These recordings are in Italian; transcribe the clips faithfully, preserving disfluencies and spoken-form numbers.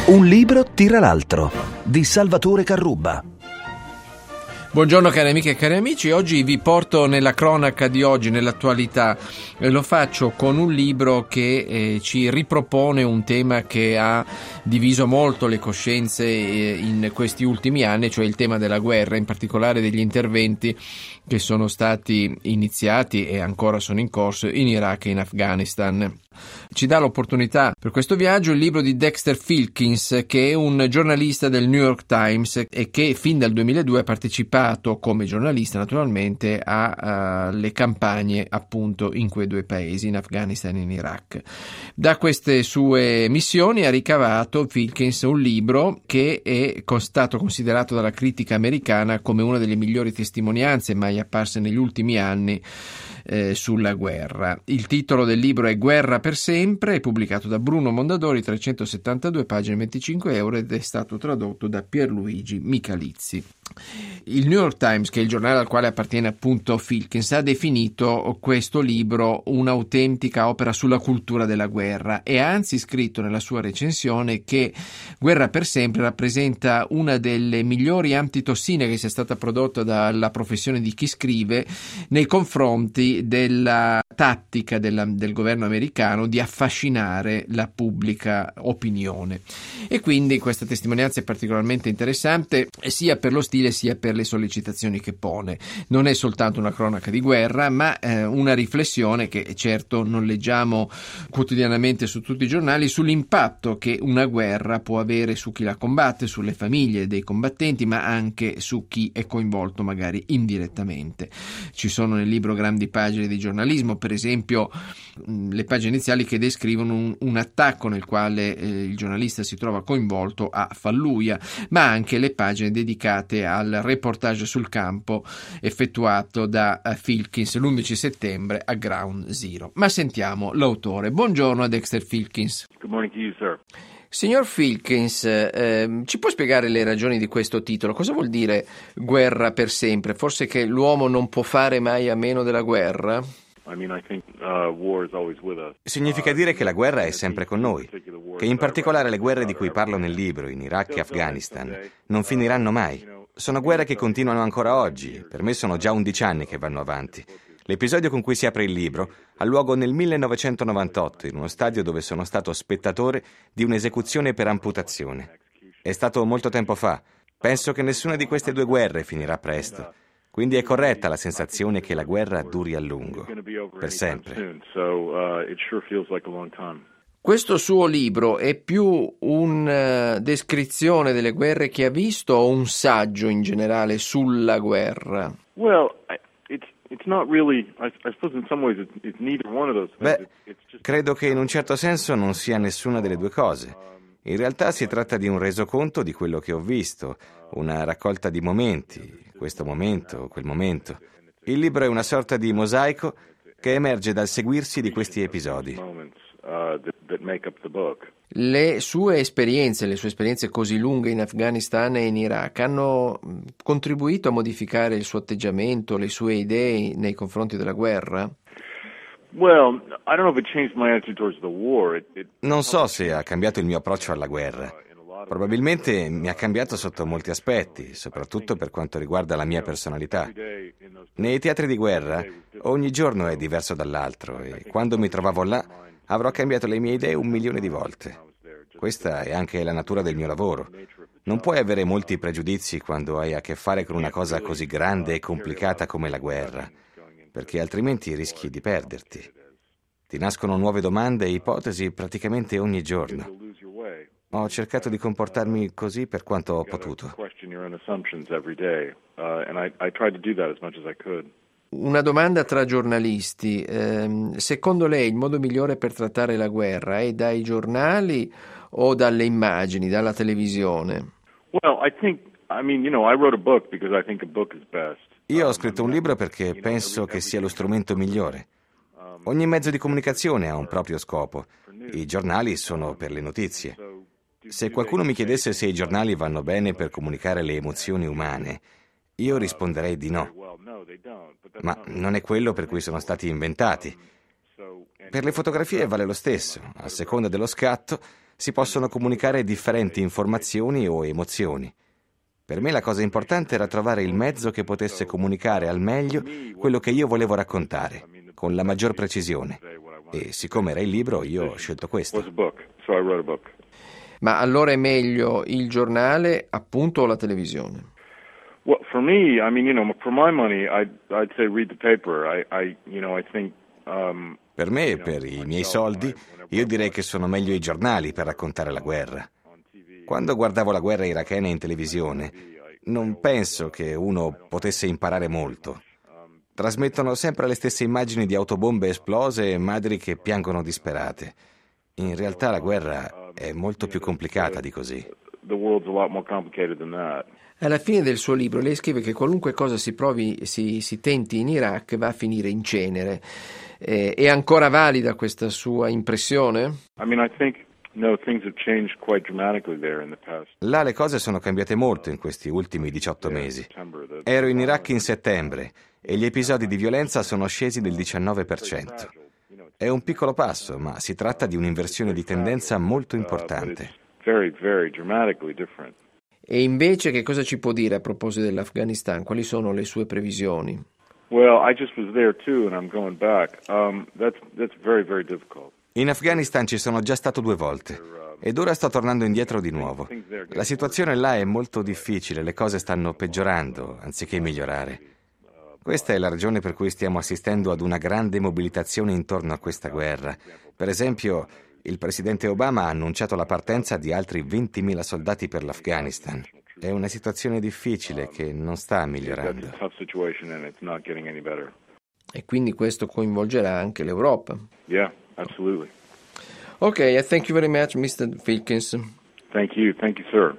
Un libro tira l'altro, di Salvatore Carrubba. Buongiorno cari amiche e cari amici, oggi vi porto nella cronaca di oggi, nell'attualità, e lo faccio con un libro che eh, ci ripropone un tema che ha diviso molto le coscienze eh, in questi ultimi anni, cioè il tema della guerra, in particolare degli interventi che sono stati iniziati e ancora sono in corso in Iraq e in Afghanistan. Ci dà l'opportunità per questo viaggio il libro di Dexter Filkins, che è un giornalista del New York Times e che fin dal duemiladue ha partecipato come giornalista naturalmente alle campagne appunto in quei due paesi, in Afghanistan e in Iraq. Da queste sue missioni ha ricavato Filkins un libro che è stato considerato dalla critica americana come una delle migliori testimonianze mai apparse negli ultimi anni Eh, sulla guerra. Il titolo del libro è Guerra per sempre, è pubblicato da Bruno Mondadori, trecentosettantadue pagine, venticinque euro, ed è stato tradotto da Pierluigi Michalizzi. Il New York Times, che è il giornale al quale appartiene appunto Filkins, ha definito questo libro un'autentica opera sulla cultura della guerra e ha anzi scritto nella sua recensione che Guerra per sempre rappresenta una delle migliori antitossine che sia stata prodotta dalla professione di chi scrive nei confronti della tattica della, del governo americano di affascinare la pubblica opinione. E quindi questa testimonianza è particolarmente interessante sia per lo stile sia per le sollecitazioni che pone. Non è soltanto una cronaca di guerra, ma eh, una riflessione che certo non leggiamo quotidianamente su tutti i giornali sull'impatto che una guerra può avere su chi la combatte, sulle famiglie dei combattenti, ma anche su chi è coinvolto magari indirettamente. Ci sono nel libro grandi pagine di giornalismo, per esempio le pagine iniziali che descrivono un, un attacco nel quale eh, il giornalista si trova coinvolto a Fallujah, ma anche le pagine dedicate al reportage sul campo effettuato da uh, Filkins l'undici settembre a Ground Zero. Ma sentiamo l'autore. Buongiorno a Dexter Filkins. Good morning to you, sir. Signor Filkins, eh, ci può spiegare le ragioni di questo titolo? Cosa vuol dire guerra per sempre? Forse che l'uomo non può fare mai a meno della guerra? Significa dire che la guerra è sempre con noi, che in particolare le guerre di cui parlo nel libro, in Iraq e Afghanistan, non finiranno mai. Sono guerre che continuano ancora oggi, per me sono già undici anni che vanno avanti. L'episodio con cui si apre il libro ha luogo nel millenovecentonovantotto, in uno stadio dove sono stato spettatore di un'esecuzione per amputazione. È stato molto tempo fa. Penso che nessuna di queste due guerre finirà presto. Quindi è corretta la sensazione che la guerra duri a lungo, per sempre. Questo suo libro è più una descrizione delle guerre che ha visto o un saggio in generale sulla guerra? Beh, credo che in un certo senso non sia nessuna delle due cose. In realtà si tratta di un resoconto di quello che ho visto, una raccolta di momenti, questo momento, quel momento. Il libro è una sorta di mosaico che emerge dal seguirsi di questi episodi. Le sue esperienze, le sue esperienze così lunghe in Afghanistan e in Iraq hanno contribuito a modificare il suo atteggiamento, le sue idee nei confronti della guerra? Non so se ha cambiato il mio approccio alla guerra. Probabilmente mi ha cambiato sotto molti aspetti, soprattutto per quanto riguarda la mia personalità. Nei teatri di guerra ogni giorno è diverso dall'altro e quando mi trovavo là avrò cambiato le mie idee un milione di volte. Questa è anche la natura del mio lavoro. Non puoi avere molti pregiudizi quando hai a che fare con una cosa così grande e complicata come la guerra, perché altrimenti rischi di perderti. Ti nascono nuove domande e ipotesi praticamente ogni giorno. Ho cercato di comportarmi così per quanto ho potuto. Una domanda tra giornalisti. Eh, secondo lei il modo migliore per trattare la guerra è dai giornali o dalle immagini, dalla televisione? Io ho scritto un libro perché penso che sia lo strumento migliore. Ogni mezzo di comunicazione ha un proprio scopo. I giornali sono per le notizie. Se qualcuno mi chiedesse se i giornali vanno bene per comunicare le emozioni umane, io risponderei di no. Ma non è quello per cui sono stati inventati. Per le fotografie vale lo stesso. A seconda dello scatto, si possono comunicare differenti informazioni o emozioni. Per me la cosa importante era trovare il mezzo che potesse comunicare al meglio quello che io volevo raccontare, con la maggior precisione. E siccome era il libro, io ho scelto questo. Ma allora è meglio il giornale, appunto, o la televisione? Well, for me, I mean, you know, for my money, I'd, I'd say read the paper. I, I, you know, I think, um, per me e per i miei soldi, io direi che sono meglio i giornali per raccontare la guerra. Quando guardavo la guerra irachena in televisione, non penso che uno potesse imparare molto. Trasmettono sempre le stesse immagini di autobombe esplose e madri che piangono disperate. In realtà la guerra è molto più complicata di così. The world's a lot more complicated than that. Alla fine del suo libro lei scrive che qualunque cosa si provi, si, si tenti in Iraq va a finire in cenere. Eh, è ancora valida questa sua impressione? I mean, I think no, things have changed quite dramatically there in the past. Là le cose sono cambiate molto in questi ultimi diciotto mesi. Ero in Iraq in settembre e gli episodi di violenza sono scesi del diciannove per cento. È un piccolo passo, ma si tratta di un'inversione di tendenza molto importante. Very, very dramatically different. E invece che cosa ci può dire a proposito dell'Afghanistan? Quali sono le sue previsioni? Well, I just was there too and I'm going back. Um, that's, that's very, very difficult. In Afghanistan ci sono già stato due volte ed ora sto tornando indietro di nuovo. La situazione là è molto difficile, le cose stanno peggiorando anziché migliorare. Questa è la ragione per cui stiamo assistendo ad una grande mobilitazione intorno a questa guerra. Per esempio, il presidente Obama ha annunciato la partenza di altri ventimila soldati per l'Afghanistan. È una situazione difficile che non sta migliorando. E quindi questo coinvolgerà anche l'Europa. Yeah, absolutely. Ok, thank you very much, mister Wilkins. Thank you, thank you, sir.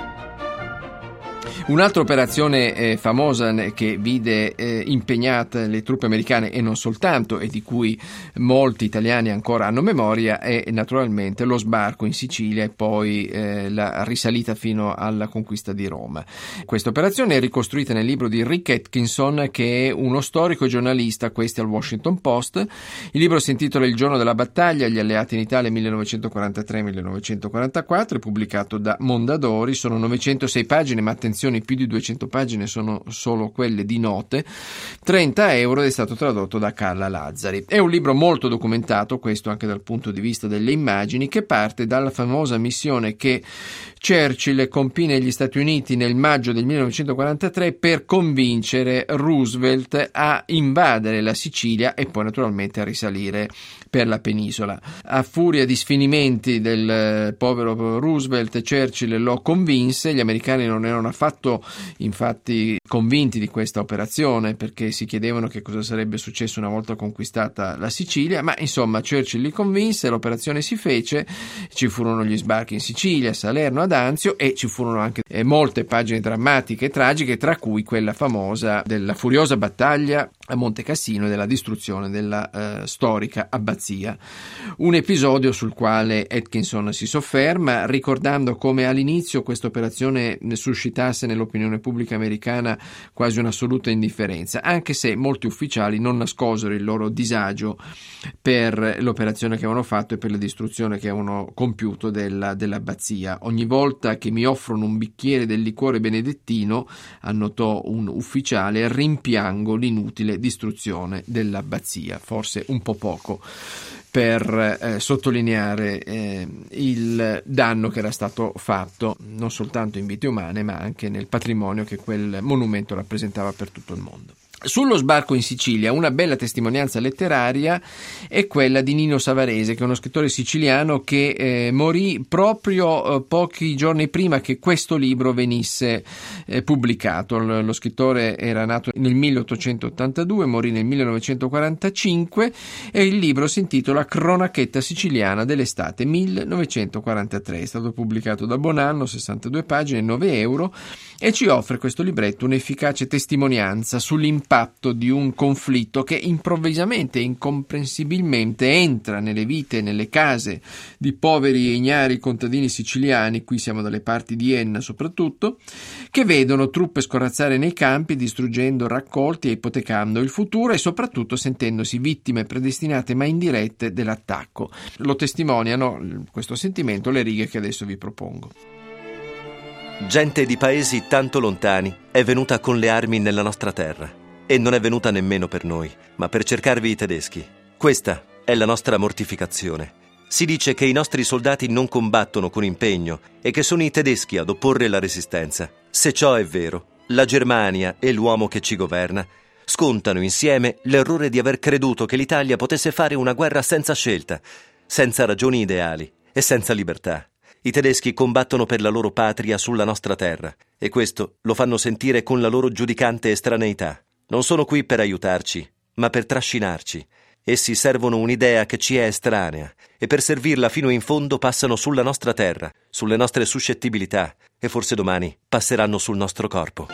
Un'altra operazione eh, famosa che vide eh, impegnate le truppe americane e non soltanto, e di cui molti italiani ancora hanno memoria, è naturalmente lo sbarco in Sicilia e poi eh, la risalita fino alla conquista di Roma. Questa operazione è ricostruita nel libro di Rick Atkinson, che è uno storico e giornalista, questi al Washington Post. Il libro si intitola Il giorno della battaglia, gli alleati in Italia millenovecentoquarantatré millenovecentoquarantaquattro, è pubblicato da Mondadori, sono novecentosei pagine, ma attenzione, più di duecento pagine sono solo quelle di note, trenta euro, ed è stato tradotto da Carla Lazzari. È un libro molto documentato, questo anche dal punto di vista delle immagini, che parte dalla famosa missione che Churchill compì negli Stati Uniti nel maggio del millenovecentoquarantatré per convincere Roosevelt a invadere la Sicilia e poi naturalmente a risalire per la penisola. A furia di sfinimenti del povero Roosevelt, Churchill lo convinse. Gli americani non erano affatto infatti convinti di questa operazione, perché si chiedevano che cosa sarebbe successo una volta conquistata la Sicilia, ma insomma Churchill li convinse, l'operazione si fece, ci furono gli sbarchi in Sicilia, a Salerno, ad Anzio, e ci furono anche eh, molte pagine drammatiche e tragiche, tra cui quella famosa della furiosa battaglia a Monte Cassino e della distruzione della eh, storica abbazia. Un episodio sul quale Atkinson si sofferma, ricordando come all'inizio questa operazione suscitasse nell'opinione pubblica americana quasi un'assoluta indifferenza, anche se molti ufficiali non nascosero il loro disagio per l'operazione che avevano fatto e per la distruzione che avevano compiuto della, dell'abbazia. Ogni volta che mi offrono un bicchiere del liquore benedettino, annotò un ufficiale, rimpiango l'inutile distruzione dell'abbazia, forse un po' poco per eh, sottolineare eh, il danno che era stato fatto non soltanto in vite umane ma anche nel patrimonio che quel monumento rappresentava per tutto il mondo. Sullo sbarco in Sicilia una bella testimonianza letteraria è quella di Nino Savarese, che è uno scrittore siciliano che eh, morì proprio eh, pochi giorni prima che questo libro venisse eh, pubblicato. L- lo scrittore era nato nel milleottocentottantadue, morì nel millenovecentoquarantacinque e il libro si intitola Cronachetta siciliana dell'estate millenovecentoquarantatré. È stato pubblicato da Bonanno, sessantadue pagine, nove euro, e ci offre questo libretto un'efficace testimonianza sull'impegno l'impatto di un conflitto che improvvisamente e incomprensibilmente entra nelle vite, nelle case di poveri e ignari contadini siciliani, qui siamo dalle parti di Enna soprattutto, che vedono truppe scorazzare nei campi, distruggendo raccolti e ipotecando il futuro e soprattutto sentendosi vittime predestinate ma indirette dell'attacco. Lo testimoniano questo sentimento le righe che adesso vi propongo. Gente di paesi tanto lontani è venuta con le armi nella nostra terra e non è venuta nemmeno per noi, ma per cercarvi i tedeschi. Questa è la nostra mortificazione. Si dice che i nostri soldati non combattono con impegno e che sono i tedeschi ad opporre la resistenza. Se ciò è vero, la Germania e l'uomo che ci governa scontano insieme l'errore di aver creduto che l'Italia potesse fare una guerra senza scelta, senza ragioni ideali e senza libertà. I tedeschi combattono per la loro patria sulla nostra terra e questo lo fanno sentire con la loro giudicante estraneità. Non sono qui per aiutarci, ma per trascinarci. Essi servono un'idea che ci è estranea e per servirla fino in fondo passano sulla nostra terra, sulle nostre suscettibilità e forse domani passeranno sul nostro corpo.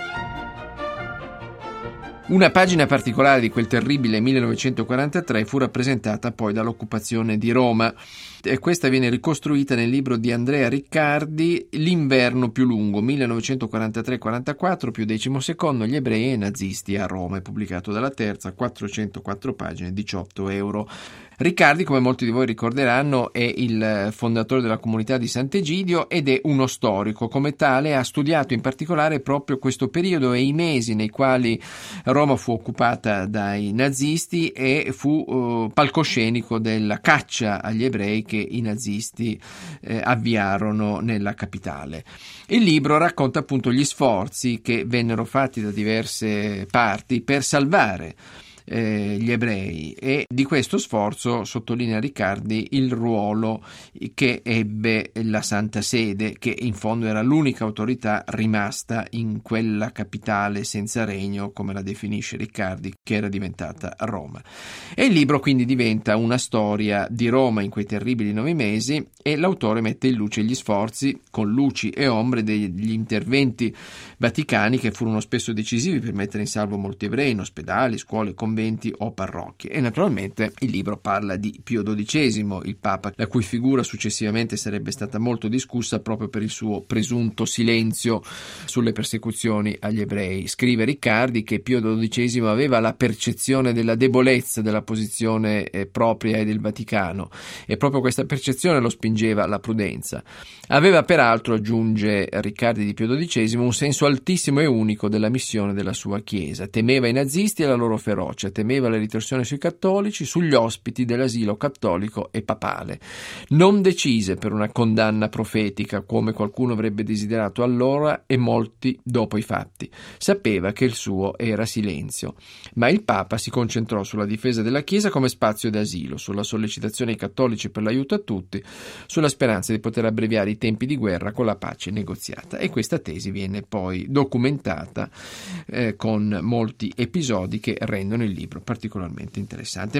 Una pagina particolare di quel terribile millenovecentoquarantatré fu rappresentata poi dall'occupazione di Roma e questa viene ricostruita nel libro di Andrea Riccardi, L'inverno più lungo, millenovecentoquarantatré quarantaquattro, più decimo secondo, gli ebrei e i nazisti a Roma, è pubblicato dalla Terza, quattrocentoquattro pagine, diciotto euro. Riccardi, come molti di voi ricorderanno, è il fondatore della comunità di Sant'Egidio ed è uno storico. Come tale ha studiato in particolare proprio questo periodo e i mesi nei quali Roma fu occupata dai nazisti e fu uh, palcoscenico della caccia agli ebrei che i nazisti eh, avviarono nella capitale. Il libro racconta appunto gli sforzi che vennero fatti da diverse parti per salvare Eh, gli ebrei e di questo sforzo sottolinea Riccardi il ruolo che ebbe la Santa Sede, che in fondo era l'unica autorità rimasta in quella capitale senza regno, come la definisce Riccardi, che era diventata Roma. E il libro quindi diventa una storia di Roma in quei terribili nove mesi e l'autore mette in luce gli sforzi con luci e ombre degli interventi vaticani che furono spesso decisivi per mettere in salvo molti ebrei in ospedali, scuole, conventi o parrocchie. E naturalmente il libro parla di Pio dodicesimo, il Papa, la cui figura successivamente sarebbe stata molto discussa proprio per il suo presunto silenzio sulle persecuzioni agli ebrei. Scrive Riccardi che Pio dodicesimo aveva la percezione della debolezza della posizione eh, propria e del Vaticano e proprio questa percezione lo spingeva alla prudenza. Aveva peraltro, aggiunge Riccardi di Pio dodicesimo, un senso altissimo e unico della missione della sua Chiesa. Temeva i nazisti e la loro ferocia, temeva le ritorsioni sui cattolici, sugli ospiti dell'asilo cattolico e papale. Non decise per una condanna profetica, come qualcuno avrebbe desiderato allora e molti dopo i fatti. Sapeva che il suo era silenzio. Ma il Papa si concentrò sulla difesa della Chiesa come spazio d'asilo, sulla sollecitazione ai cattolici per l'aiuto a tutti, sulla speranza di poter abbreviare i tempi di guerra con la pace negoziata. E questa tesi viene poi documentata eh, con molti episodi che rendono il libro particolarmente interessante.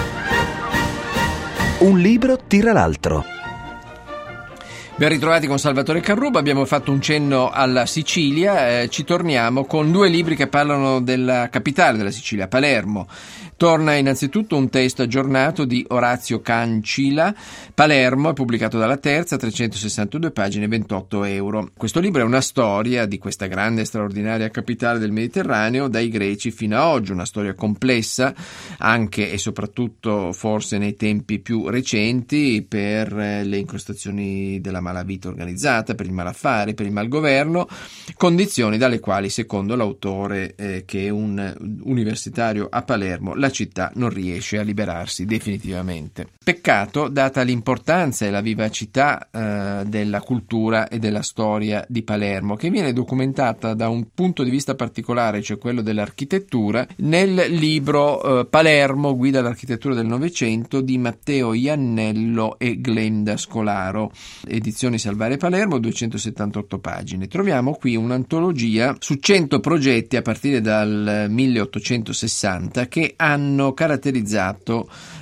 Un libro tira l'altro. Ben ritrovati con Salvatore Carruba, abbiamo fatto un cenno alla Sicilia, eh, ci torniamo con due libri che parlano della capitale della Sicilia, Palermo. Torna innanzitutto un testo aggiornato di Orazio Cancila, Palermo, è pubblicato dalla Terza, trecentosessantadue pagine, ventotto euro. Questo libro è una storia di questa grande e straordinaria capitale del Mediterraneo dai Greci fino a oggi, una storia complessa anche e soprattutto forse nei tempi più recenti per le incrostazioni della malavita organizzata, per il malaffare, per il malgoverno, condizioni dalle quali, secondo l'autore, eh, che è un universitario a Palermo, la città non riesce a liberarsi definitivamente. Peccato, data l'importanza e la vivacità eh, della cultura e della storia di Palermo, che viene documentata da un punto di vista particolare, cioè quello dell'architettura, nel libro eh, Palermo, guida all'architettura del Novecento di Matteo Iannello e Glenda Scolaro, edizioni Salvare Palermo, duecentosettantotto pagine. Troviamo qui un'antologia su cento progetti a partire dal milleottocentosessanta che hanno caratterizzato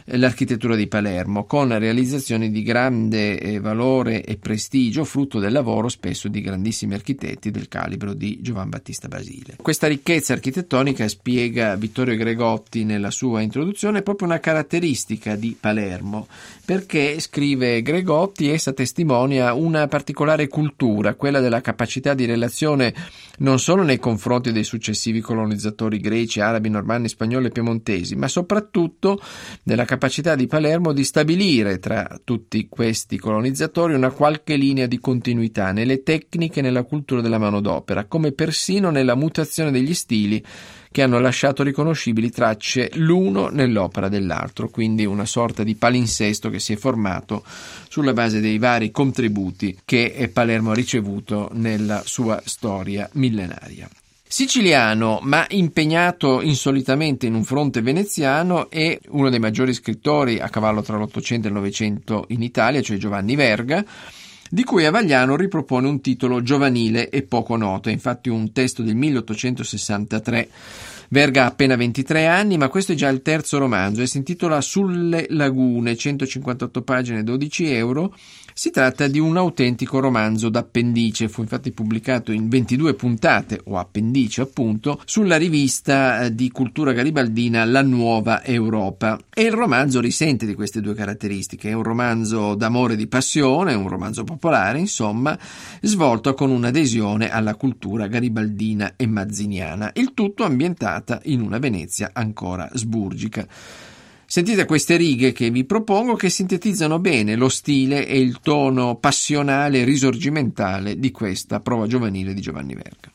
l'architettura di Palermo, con realizzazioni di grande eh, valore e prestigio, frutto del lavoro spesso di grandissimi architetti del calibro di Giovan Battista Basile. Questa ricchezza architettonica, spiega Vittorio Gregotti nella sua introduzione, è proprio una caratteristica di Palermo, perché, scrive Gregotti, essa testimonia una particolare cultura, quella della capacità di relazione non solo nei confronti dei successivi colonizzatori greci, arabi, normanni, spagnoli e piemontesi, ma soprattutto della capacità di Palermo di stabilire tra tutti questi colonizzatori una qualche linea di continuità nelle tecniche e nella cultura della manodopera, come persino nella mutazione degli stili che hanno lasciato riconoscibili tracce l'uno nell'opera dell'altro, quindi una sorta di palinsesto che si è formato sulla base dei vari contributi che Palermo ha ricevuto nella sua storia millenaria. Siciliano, ma impegnato insolitamente in un fronte veneziano, è uno dei maggiori scrittori a cavallo tra l'Ottocento e il Novecento in Italia, cioè Giovanni Verga, di cui Avagliano ripropone un titolo giovanile e poco noto. È infatti un testo del milleottocentosessantatré. Verga ha appena ventitré anni, ma questo è già il terzo romanzo e si intitola Sulle lagune, centocinquantotto pagine, dodici euro. Si tratta di un autentico romanzo d'appendice, fu infatti pubblicato in ventidue puntate, o appendice appunto, sulla rivista di cultura garibaldina La Nuova Europa. E il romanzo risente di queste due caratteristiche. È un romanzo d'amore e di passione, un romanzo popolare, insomma, svolto con un'adesione alla cultura garibaldina e mazziniana, il tutto ambientata in una Venezia ancora sburgica. Sentite queste righe che vi propongo, che sintetizzano bene lo stile e il tono passionale e risorgimentale di questa prova giovanile di Giovanni Verga.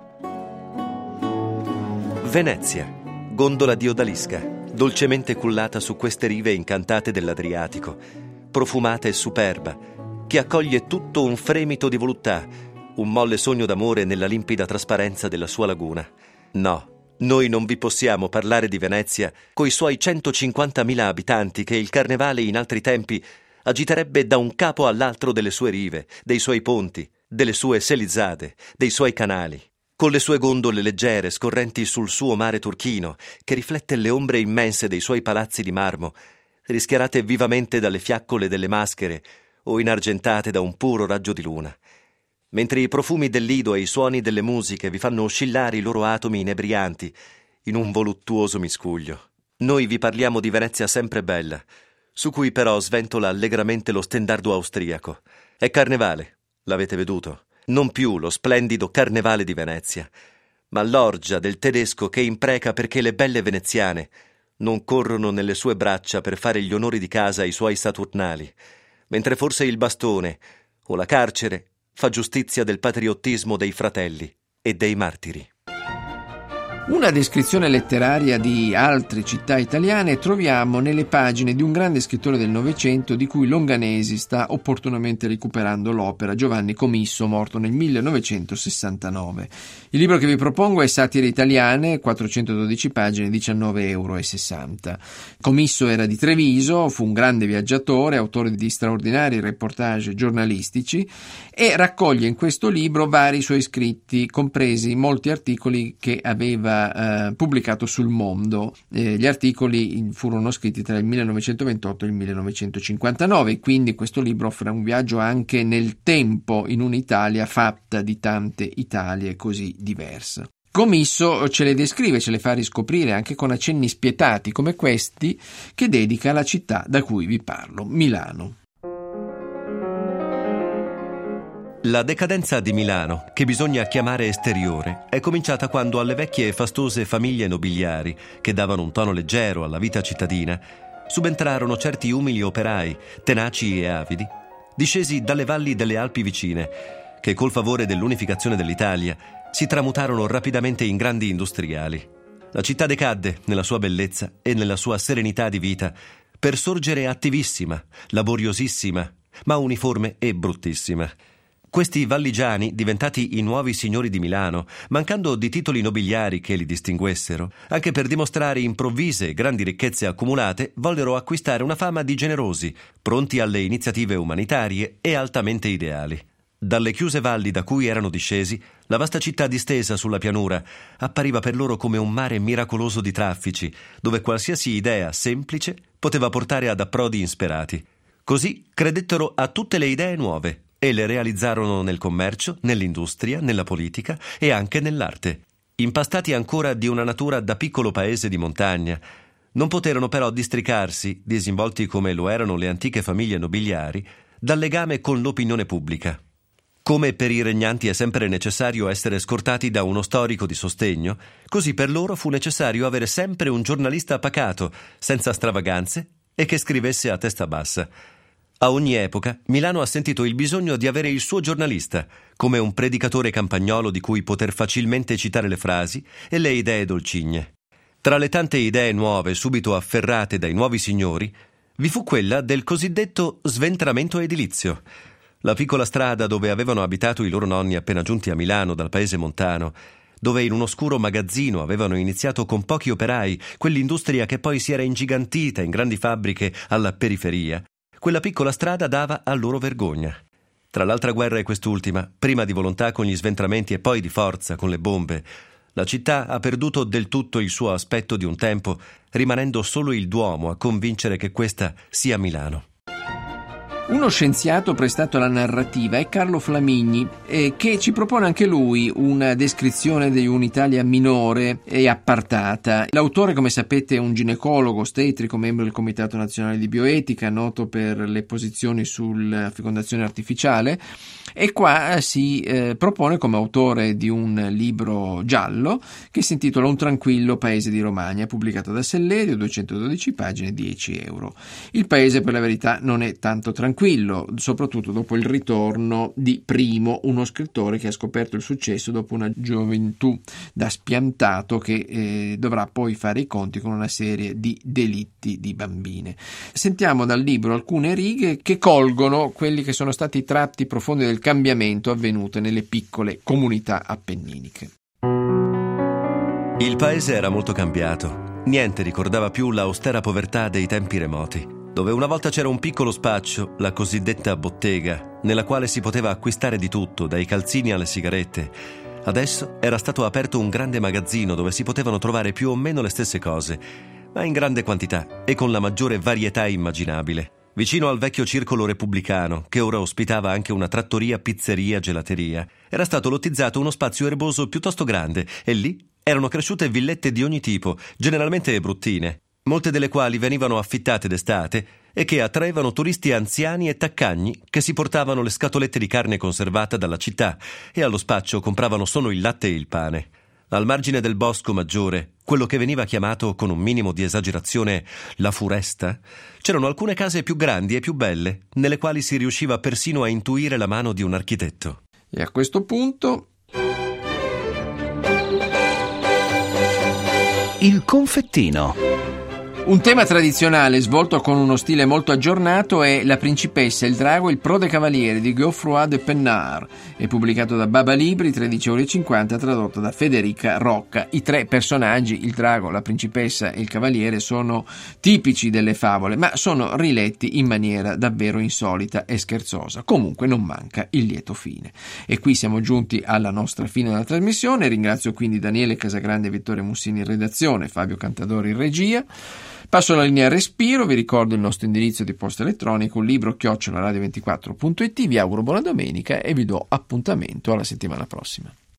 Venezia, gondola di odalisca, dolcemente cullata su queste rive incantate dell'Adriatico, profumata e superba, che accoglie tutto un fremito di voluttà, un molle sogno d'amore nella limpida trasparenza della sua laguna. No, noi non vi possiamo parlare di Venezia coi suoi centocinquantamila abitanti che il carnevale in altri tempi agiterebbe da un capo all'altro delle sue rive, dei suoi ponti, delle sue selizzade, dei suoi canali, con le sue gondole leggere scorrenti sul suo mare turchino che riflette le ombre immense dei suoi palazzi di marmo, rischiarate vivamente dalle fiaccole delle maschere o inargentate da un puro raggio di luna, mentre i profumi del lido e i suoni delle musiche vi fanno oscillare i loro atomi inebrianti in un voluttuoso miscuglio. Noi vi parliamo di Venezia sempre bella, su cui però sventola allegramente lo stendardo austriaco. È carnevale, l'avete veduto? Non più lo splendido carnevale di Venezia, ma l'orgia del tedesco che impreca perché le belle veneziane non corrono nelle sue braccia per fare gli onori di casa ai suoi saturnali, mentre forse il bastone o la carcere fa giustizia del patriottismo dei fratelli e dei martiri. Una descrizione letteraria di altre città italiane troviamo nelle pagine di un grande scrittore del Novecento di cui Longanesi sta opportunamente recuperando l'opera, Giovanni Comisso, morto nel millenovecentosessantanove. Il libro che vi propongo è Satire italiane, quattrocentododici pagine, diciannove euro e sessanta. Comisso era di Treviso, fu un grande viaggiatore, autore di straordinari reportage giornalistici e raccoglie in questo libro vari suoi scritti, compresi molti articoli che aveva Eh, pubblicato sul Mondo. Eh, gli articoli furono scritti tra il millenovecentoventotto e il millenovecentocinquantanove, quindi questo libro offre un viaggio anche nel tempo in un'Italia fatta di tante Italie così diverse. Comisso ce le descrive, ce le fa riscoprire anche con accenni spietati come questi che dedica alla città da cui vi parlo, Milano. La decadenza di Milano, che bisogna chiamare esteriore, è cominciata quando alle vecchie e fastose famiglie nobiliari, che davano un tono leggero alla vita cittadina, subentrarono certi umili operai, tenaci e avidi, discesi dalle valli delle Alpi vicine, che col favore dell'unificazione dell'Italia si tramutarono rapidamente in grandi industriali. La città decadde nella sua bellezza e nella sua serenità di vita, per sorgere attivissima, laboriosissima, ma uniforme e bruttissima. Questi valligiani, diventati i nuovi signori di Milano, mancando di titoli nobiliari che li distinguessero, anche per dimostrare improvvise e grandi ricchezze accumulate, vollero acquistare una fama di generosi, pronti alle iniziative umanitarie e altamente ideali. dalle chiuse valli da cui erano discesi, la vasta città distesa sulla pianura appariva per loro come un mare miracoloso di traffici, dove qualsiasi idea semplice poteva portare ad approdi insperati. Così credettero a tutte le idee nuove e le realizzarono nel commercio, nell'industria, nella politica e anche nell'arte. Impastati ancora di una natura da piccolo paese di montagna, non poterono però districarsi, disinvolti come lo erano le antiche famiglie nobiliari, dal legame con l'opinione pubblica. Come per i regnanti è sempre necessario essere scortati da uno storico di sostegno, così per loro fu necessario avere sempre un giornalista pacato, senza stravaganze e che scrivesse a testa bassa. A ogni epoca Milano ha sentito il bisogno di avere il suo giornalista, come un predicatore campagnolo di cui poter facilmente citare le frasi e le idee dolcigne. Tra le tante idee nuove subito afferrate dai nuovi signori, vi fu quella del cosiddetto sventramento edilizio. La piccola strada dove avevano abitato i loro nonni appena giunti a Milano dal paese montano, dove in un oscuro magazzino avevano iniziato con pochi operai quell'industria che poi si era ingigantita in grandi fabbriche alla periferia, quella piccola strada dava a loro vergogna. Tra l'altra guerra e quest'ultima, prima di volontà con gli sventramenti e poi di forza con le bombe, la città ha perduto del tutto il suo aspetto di un tempo, rimanendo solo il Duomo a convincere che questa sia Milano. Uno scienziato prestato alla narrativa è Carlo Flamigni, eh, che ci propone anche lui una descrizione di un'Italia minore e appartata. L'autore, come sapete, è un ginecologo ostetrico, membro del Comitato Nazionale di Bioetica, noto per le posizioni sulla fecondazione artificiale, e qua si eh, propone come autore di un libro giallo che si intitola Un tranquillo paese di Romagna, pubblicato da Sellerio, duecentododici pagine, dieci euro. Il paese, per la verità, non è tanto tranquillo, tranquillo, soprattutto dopo il ritorno di Primo, uno scrittore che ha scoperto il successo dopo una gioventù da spiantato che eh, dovrà poi fare i conti con una serie di delitti di bambine. Sentiamo dal libro alcune righe che colgono quelli che sono stati i tratti profondi del cambiamento avvenuto nelle piccole comunità appenniniche. Il paese era molto cambiato. Niente ricordava più l'austera povertà dei tempi remoti, dove una volta c'era un piccolo spaccio, la cosiddetta bottega, nella quale si poteva acquistare di tutto, dai calzini alle sigarette. Adesso era stato aperto un grande magazzino dove si potevano trovare più o meno le stesse cose, ma in grande quantità e con la maggiore varietà immaginabile. Vicino al vecchio circolo repubblicano, che ora ospitava anche una trattoria, pizzeria, gelateria, era stato lottizzato uno spazio erboso piuttosto grande e lì erano cresciute villette di ogni tipo, generalmente bruttine, molte delle quali venivano affittate d'estate e che attraevano turisti anziani e taccagni che si portavano le scatolette di carne conservata dalla città e allo spaccio compravano solo il latte e il pane. Al margine del bosco maggiore, quello che veniva chiamato con un minimo di esagerazione la Furesta, c'erano alcune case più grandi e più belle, nelle quali si riusciva persino a intuire la mano di un architetto. E a questo punto... Il confettino. Un tema tradizionale svolto con uno stile molto aggiornato è La principessa, il drago e il prode cavaliere di Geoffroy de Pennard. È pubblicato da Baba Libri, tredici euro e cinquanta, tradotto da Federica Rocca. I tre personaggi, il drago, la principessa e il cavaliere, sono tipici delle favole, ma sono riletti in maniera davvero insolita e scherzosa. Comunque non manca il lieto fine. E qui siamo giunti alla nostra fine della trasmissione. Ringrazio quindi Daniele Casagrande e Vittorio Mussini in redazione, Fabio Cantadori in regia. Passo la linea a Respiro, vi ricordo il nostro indirizzo di posta elettronico libro chiocciola radio ventiquattro punto it. Vi auguro buona domenica e vi do appuntamento alla settimana prossima.